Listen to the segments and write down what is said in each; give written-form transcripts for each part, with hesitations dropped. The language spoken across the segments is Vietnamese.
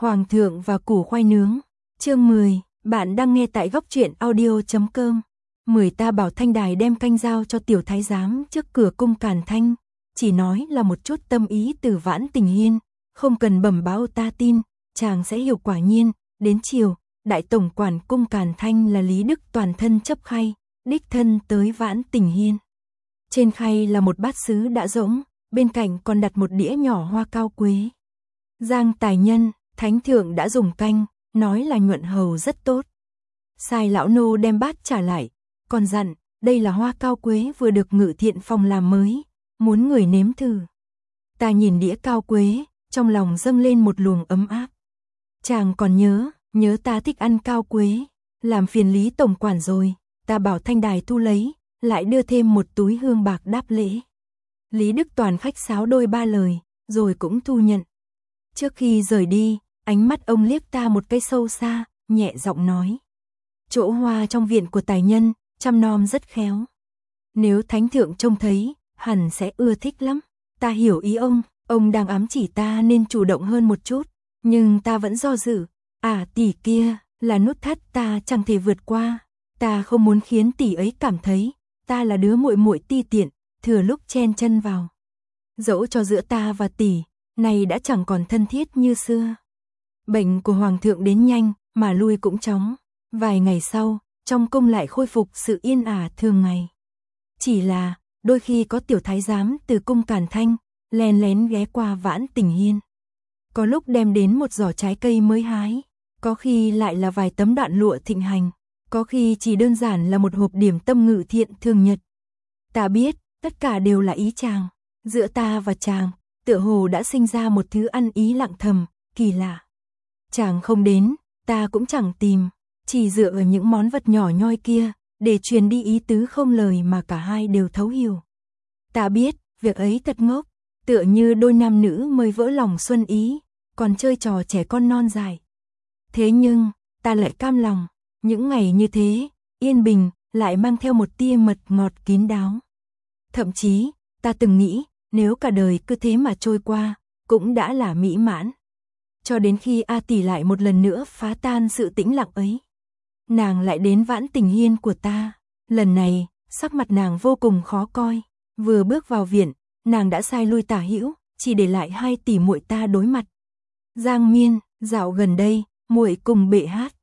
Hoàng thượng và củ khoai nướng. Chương 10, bạn đang nghe tại góc truyện audio.com. 10 ta bảo Thanh Đài đem canh giao cho tiểu thái giám trước cửa cung Càn Thanh, chỉ nói là một chút tâm ý từ Vãn Tình Hiên, không cần bẩm báo ta tin, chàng sẽ hiểu. Quả nhiên, đến chiều, đại tổng quản cung Càn Thanh là Lý Đức toàn thân chấp khay, đích thân tới Vãn Tình Hiên. Trên khay là một bát sứ đã rỗng, bên cạnh còn đặt một đĩa nhỏ hoa cao quế. Giang tài nhân, thánh thượng đã dùng canh, nói là nhuận hầu rất tốt. Sai lão nô đem bát trả lại, còn dặn, đây là hoa cao quế vừa được Ngự Thiện Phòng làm mới, muốn người nếm thử. Ta nhìn đĩa cao quế, trong lòng dâng lên một luồng ấm áp. Chàng còn nhớ ta thích ăn cao quế, làm phiền Lý tổng quản rồi, ta bảo Thanh Đài thu lấy, lại đưa thêm một túi hương bạc đáp lễ. Lý Đức Toàn khách sáo đôi ba lời, rồi cũng thu nhận. Trước khi rời đi, ánh mắt ông liếc ta một cái sâu xa, nhẹ giọng nói. Chỗ hoa trong viện của tài nhân, chăm nom rất khéo. Nếu thánh thượng trông thấy, hẳn sẽ ưa thích lắm. Ta hiểu ý ông đang ám chỉ ta nên chủ động hơn một chút, nhưng ta vẫn do dự. Tỷ kia, là nút thắt ta chẳng thể vượt qua. Ta không muốn khiến tỷ ấy cảm thấy, ta là đứa muội muội ti tiện, thừa lúc chen chân vào. Dẫu cho giữa ta và tỷ, này đã chẳng còn thân thiết như xưa. Bệnh của hoàng thượng đến nhanh, mà lui cũng chóng. Vài ngày sau, trong cung lại khôi phục sự yên ả thường ngày. Chỉ là, đôi khi có tiểu thái giám từ cung Càn Thanh, lén lén ghé qua Vãn Tình Hiên. Có lúc đem đến một giỏ trái cây mới hái, có khi lại là vài tấm đạn lụa thịnh hành, có khi chỉ đơn giản là một hộp điểm tâm Ngự Thiện thường nhật. Ta biết, tất cả đều là ý chàng. Giữa ta và chàng, tựa hồ đã sinh ra một thứ ăn ý lặng thầm, kỳ lạ. Chàng không đến, ta cũng chẳng tìm, chỉ dựa ở những món vật nhỏ nhoi kia, để truyền đi ý tứ không lời mà cả hai đều thấu hiểu. Ta biết, việc ấy thật ngốc, tựa như đôi nam nữ mới vỡ lòng xuân ý, còn chơi trò trẻ con non dài. Thế nhưng, ta lại cam lòng, những ngày như thế, yên bình, lại mang theo một tia mật ngọt kín đáo. Thậm chí, ta từng nghĩ, nếu cả đời cứ thế mà trôi qua, cũng đã là mỹ mãn. Cho đến khi A tỷ lại một lần nữa phá tan sự tĩnh lặng ấy. Nàng lại đến Vãn Tình Hiên của ta. Lần này, sắc mặt nàng vô cùng khó coi. Vừa bước vào viện, nàng đã sai lui tả hữu, chỉ để lại hai tỷ muội ta đối mặt. Giang Miên, dạo gần đây, muội cùng bệ hát,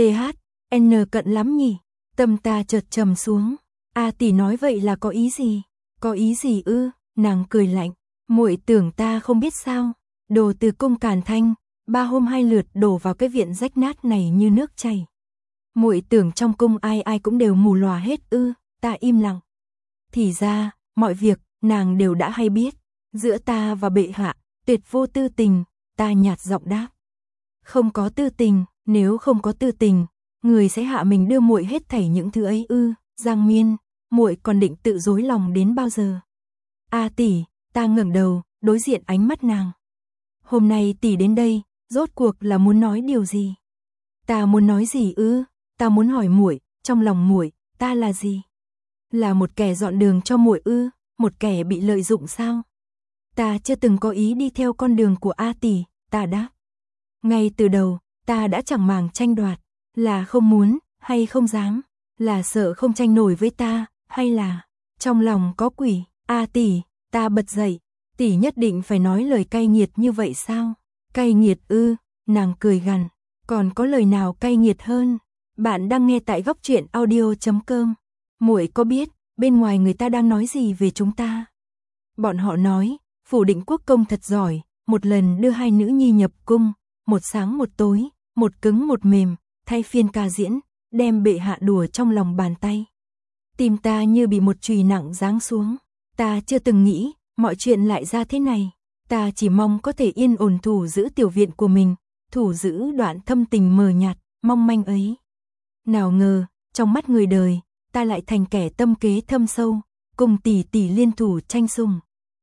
THN cận lắm nhỉ? Tâm ta chợt trầm xuống. A tỷ nói vậy là có ý gì? Có ý gì ư? Nàng cười lạnh. Muội tưởng ta không biết sao? Đồ từ cung Càn Thanh, 3 hôm 2 lượt đổ vào cái viện rách nát này như nước chảy. Muội tưởng trong cung ai ai cũng đều mù lòa hết ư? Ta im lặng. Thì ra, mọi việc nàng đều đã hay biết. Giữa ta và bệ hạ, tuyệt vô tư tình. Ta nhạt giọng đáp. Không có tư tình, nếu không có tư tình, người sẽ hạ mình đưa muội hết thảy những thứ ấy ư? Giang Miên, muội còn định tự dối lòng đến bao giờ? A tỷ, ta ngẩng đầu, đối diện ánh mắt nàng. Hôm nay tỷ đến đây, rốt cuộc là muốn nói điều gì? Ta muốn nói gì ư? Ta muốn hỏi muội, trong lòng muội, ta là gì? Là một kẻ dọn đường cho muội ư? Một kẻ bị lợi dụng sao? Ta chưa từng có ý đi theo con đường của A tỷ, ta đáp. Ngay từ đầu, ta đã chẳng màng tranh đoạt, là không muốn, hay không dám, là sợ không tranh nổi với ta, hay là trong lòng có quỷ. A tỷ, ta bật dậy, tỷ nhất định phải nói lời cay nghiệt như vậy sao? Cay nghiệt ư? Nàng cười gằn, còn có lời nào cay nghiệt hơn? Bạn đang nghe tại góc truyện audio.com. Muội có biết bên ngoài người ta đang nói gì về chúng ta? Bọn họ nói, Phủ Định Quốc công thật giỏi, một lần đưa hai nữ nhi nhập cung, một sáng một tối, một cứng một mềm, thay phiên ca diễn, đem bệ hạ đùa trong lòng bàn tay. Tim ta như bị một chùy nặng giáng xuống. Ta chưa từng nghĩ, mọi chuyện lại ra thế này. Ta chỉ mong có thể yên ổn thủ giữ tiểu viện của mình, thủ giữ đoạn thâm tình mờ nhạt, mong manh ấy. Nào ngờ, trong mắt người đời, ta lại thành kẻ tâm kế thâm sâu, cùng tỷ tỷ liên thủ tranh sủng.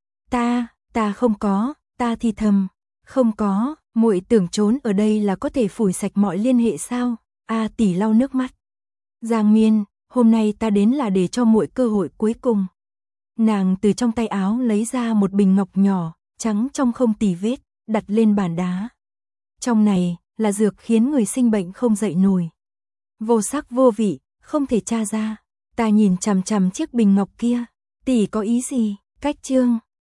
Ta không có, ta thì thầm, không có, muội tưởng trốn ở đây là có thể phủi sạch mọi liên hệ sao? A tỷ lau nước mắt. Giang Miên, hôm nay ta đến là để cho muội cơ hội cuối cùng. Nàng từ trong tay áo lấy ra một bình ngọc nhỏ, trắng trong không tì vết, đặt lên bàn đá. Trong này là dược khiến người sinh bệnh không dậy nổi. Vô sắc vô vị, không thể tra ra. Ta nhìn chằm chằm chiếc bình ngọc kia, tỷ có ý gì? Cách chương